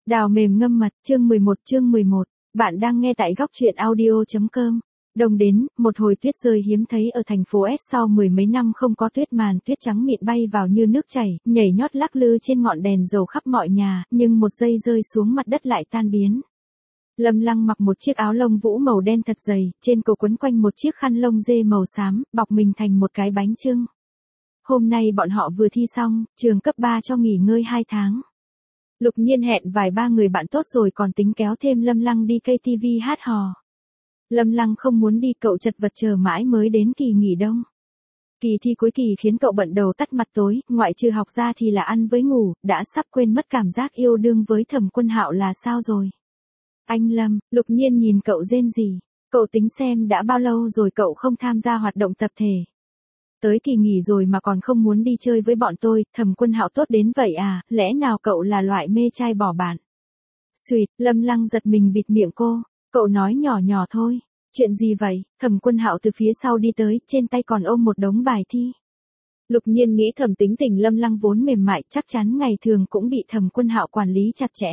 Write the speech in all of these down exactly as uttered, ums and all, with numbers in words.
Đào mềm ngâm mật, chương mười một chương mười một, bạn đang nghe tại góc truyện audio.com. Đông đến, một hồi tuyết rơi hiếm thấy ở thành phố S sau mười mấy năm không có tuyết, màn tuyết trắng mịn bay vào như nước chảy, nhảy nhót lắc lư trên ngọn đèn dầu khắp mọi nhà, nhưng một giây rơi xuống mặt đất lại tan biến. Lâm Lăng mặc một chiếc áo lông vũ màu đen thật dày, trên cổ quấn quanh một chiếc khăn lông dê màu xám, bọc mình thành một cái bánh chưng. Hôm nay bọn họ vừa thi xong, trường cấp ba cho nghỉ ngơi hai tháng. Lục Nhiên hẹn vài ba người bạn tốt rồi còn tính kéo thêm Lâm Lăng đi ca tê vê hát hò. Lâm Lăng không muốn đi, cậu chật vật chờ mãi mới đến kỳ nghỉ đông. Kỳ thi cuối kỳ khiến cậu bận đầu tắt mặt tối, ngoại trừ học ra thì là ăn với ngủ, đã sắp quên mất cảm giác yêu đương với Thẩm Quân Hạo là sao rồi. Anh Lâm, Lục Nhiên nhìn cậu rên rỉ, cậu tính xem đã bao lâu rồi cậu không tham gia hoạt động tập thể. Tới kỳ nghỉ rồi mà còn không muốn đi chơi với bọn tôi, Thẩm Quân Hạo tốt đến vậy à, lẽ nào cậu là loại mê trai bỏ bạn? Xuyệt, Lâm Lăng giật mình bịt miệng cô, cậu nói nhỏ nhỏ thôi, chuyện gì vậy? Thẩm Quân Hạo từ phía sau đi tới, trên tay còn ôm một đống bài thi. Lục Nhiên nghĩ thầm tính tình Lâm Lăng vốn mềm mại, chắc chắn ngày thường cũng bị Thẩm Quân Hạo quản lý chặt chẽ.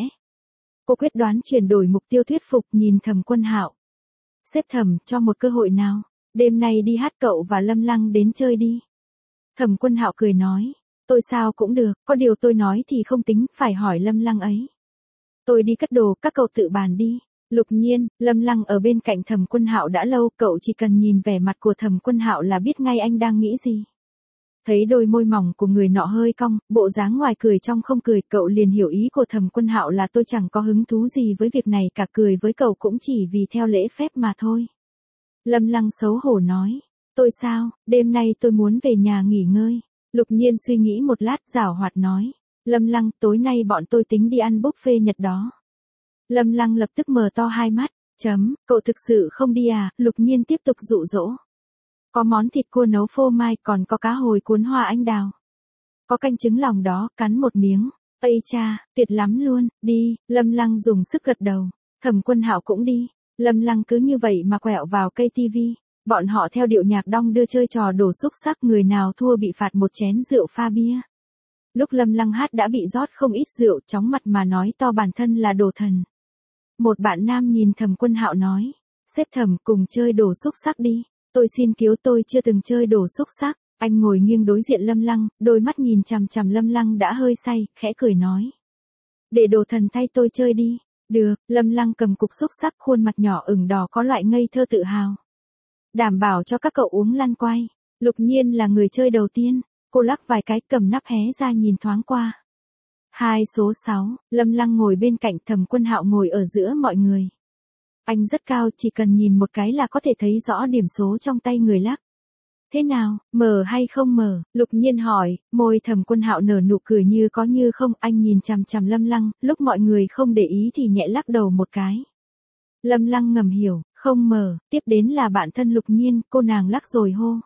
Cô quyết đoán chuyển đổi mục tiêu thuyết phục, nhìn Thẩm Quân Hạo. Sếp Thẩm, cho một cơ hội nào. Đêm nay đi hát cậu và Lâm Lăng đến chơi đi. Thẩm Quân Hạo cười nói, tôi sao cũng được, có điều tôi nói thì không tính, phải hỏi Lâm Lăng ấy. Tôi đi cất đồ, các cậu tự bàn đi. Lục Nhiên, Lâm Lăng ở bên cạnh Thẩm Quân Hạo đã lâu, cậu chỉ cần nhìn vẻ mặt của Thẩm Quân Hạo là biết ngay anh đang nghĩ gì. Thấy đôi môi mỏng của người nọ hơi cong, bộ dáng ngoài cười trong không cười, cậu liền hiểu ý của Thẩm Quân Hạo là tôi chẳng có hứng thú gì với việc này cả, cười với cậu cũng chỉ vì theo lễ phép mà thôi. Lâm Lăng xấu hổ nói, tôi sao, đêm nay tôi muốn về nhà nghỉ ngơi. Lục Nhiên suy nghĩ một lát, giảo hoạt nói, Lâm Lăng, tối nay bọn tôi tính đi ăn buffet Nhật đó. Lâm Lăng lập tức mở to hai mắt, chấm, cậu thực sự không đi à? Lục Nhiên tiếp tục dụ dỗ. Có món thịt cua nấu phô mai, còn có cá hồi cuốn hoa anh đào. Có canh trứng lòng đó, cắn một miếng. Ây cha, tuyệt lắm luôn, đi. Lâm Lăng dùng sức gật đầu. Thẩm Quân Hạo cũng đi. Lâm Lăng cứ như vậy mà quẹo vào ca tê vê. Bọn họ theo điệu nhạc đong đưa chơi trò đổ xúc xắc, người nào thua bị phạt một chén rượu pha bia. Lúc Lâm Lăng hát đã bị rót không ít rượu, chóng mặt mà nói to bản thân là đồ thần. Một bạn nam nhìn Thẩm Quân Hạo nói, sếp Thẩm, cùng chơi đổ xúc xắc đi. Tôi xin cứu, tôi chưa từng chơi đổ xúc xắc. Anh ngồi nghiêng đối diện Lâm Lăng, đôi mắt nhìn chằm chằm Lâm Lăng đã hơi say, khẽ cười nói, để đồ thần thay tôi chơi đi. Được. Lâm Lăng cầm cục xúc xắc, khuôn mặt nhỏ ửng đỏ có loại ngây thơ tự hào. Đảm bảo cho các cậu uống lăn quay. Lục Nhiên là người chơi đầu tiên, cô lắc vài cái, cầm nắp hé ra nhìn thoáng qua. Hai số sáu, Lâm Lăng ngồi bên cạnh, Thẩm Quân Hạo ngồi ở giữa mọi người. Anh rất cao, chỉ cần nhìn một cái là có thể thấy rõ điểm số trong tay người lắc. Thế nào, mở hay không mở? Lục Nhiên hỏi, môi Thẩm Quân Hạo nở nụ cười như có như không, anh nhìn chằm chằm Lâm Lăng, lúc mọi người không để ý thì nhẹ lắc đầu một cái. Lâm Lăng ngầm hiểu, không mở, tiếp đến là bạn thân Lục Nhiên, cô nàng lắc rồi hô.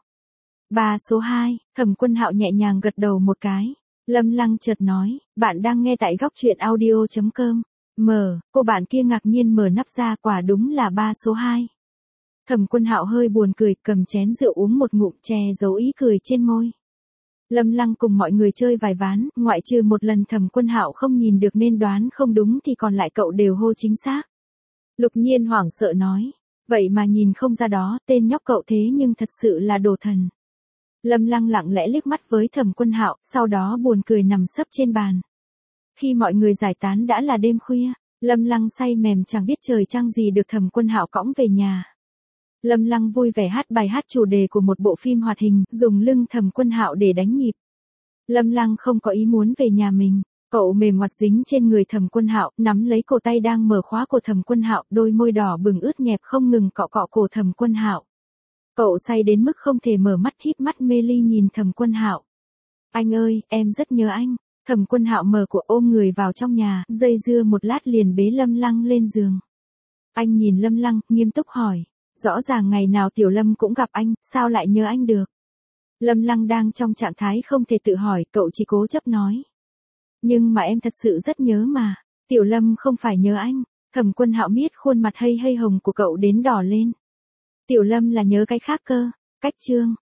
Ba số hai, Thẩm Quân Hạo nhẹ nhàng gật đầu một cái. Lâm Lăng chợt nói, bạn đang nghe tại góc truyện audio.com. Mở, cô bạn kia ngạc nhiên mở nắp ra, quả đúng là ba số hai. Thẩm Quân Hạo hơi buồn cười, cầm chén rượu uống một ngụm, che giấu ý cười trên môi. Lâm Lăng cùng mọi người chơi vài ván, ngoại trừ một lần Thẩm Quân Hạo không nhìn được nên đoán không đúng thì còn lại cậu đều hô chính xác. Lục Nhiên hoảng sợ nói, vậy mà nhìn không ra đó, tên nhóc cậu thế nhưng thật sự là đồ thần. Lâm Lăng lặng lẽ liếc mắt với Thẩm Quân Hạo, sau đó buồn cười nằm sấp trên bàn. Khi mọi người giải tán đã là đêm khuya, Lâm Lăng say mềm chẳng biết trời trăng gì được Thẩm Quân Hạo cõng về nhà. Lâm Lăng vui vẻ hát bài hát chủ đề của một bộ phim hoạt hình, dùng lưng Thẩm Quân Hạo để đánh nhịp. Lâm Lăng không có ý muốn về nhà mình, cậu mềm ngoặt dính trên người Thẩm Quân Hạo, nắm lấy cổ tay đang mở khóa của Thẩm Quân Hạo, đôi môi đỏ bừng ướt nhẹp không ngừng cọ cọ cổ Thẩm Quân Hạo. Cậu say đến mức không thể mở mắt, híp mắt mê ly nhìn Thẩm Quân Hạo. Anh ơi, em rất nhớ anh. Thẩm Quân Hạo mở của ôm người vào trong nhà, dây dưa một lát liền bế Lâm Lăng lên giường. Anh nhìn Lâm Lăng, nghiêm túc hỏi, rõ ràng ngày nào Tiểu Lâm cũng gặp anh, sao lại nhớ anh được? Lâm Lăng đang trong trạng thái không thể tự hỏi, cậu chỉ cố chấp nói. Nhưng mà em thật sự rất nhớ mà, Tiểu Lâm không phải nhớ anh. Thẩm Quân Hạo miết khuôn mặt hây hây hồng của cậu đến đỏ lên. Tiểu Lâm là nhớ cái khác cơ. Cách chương,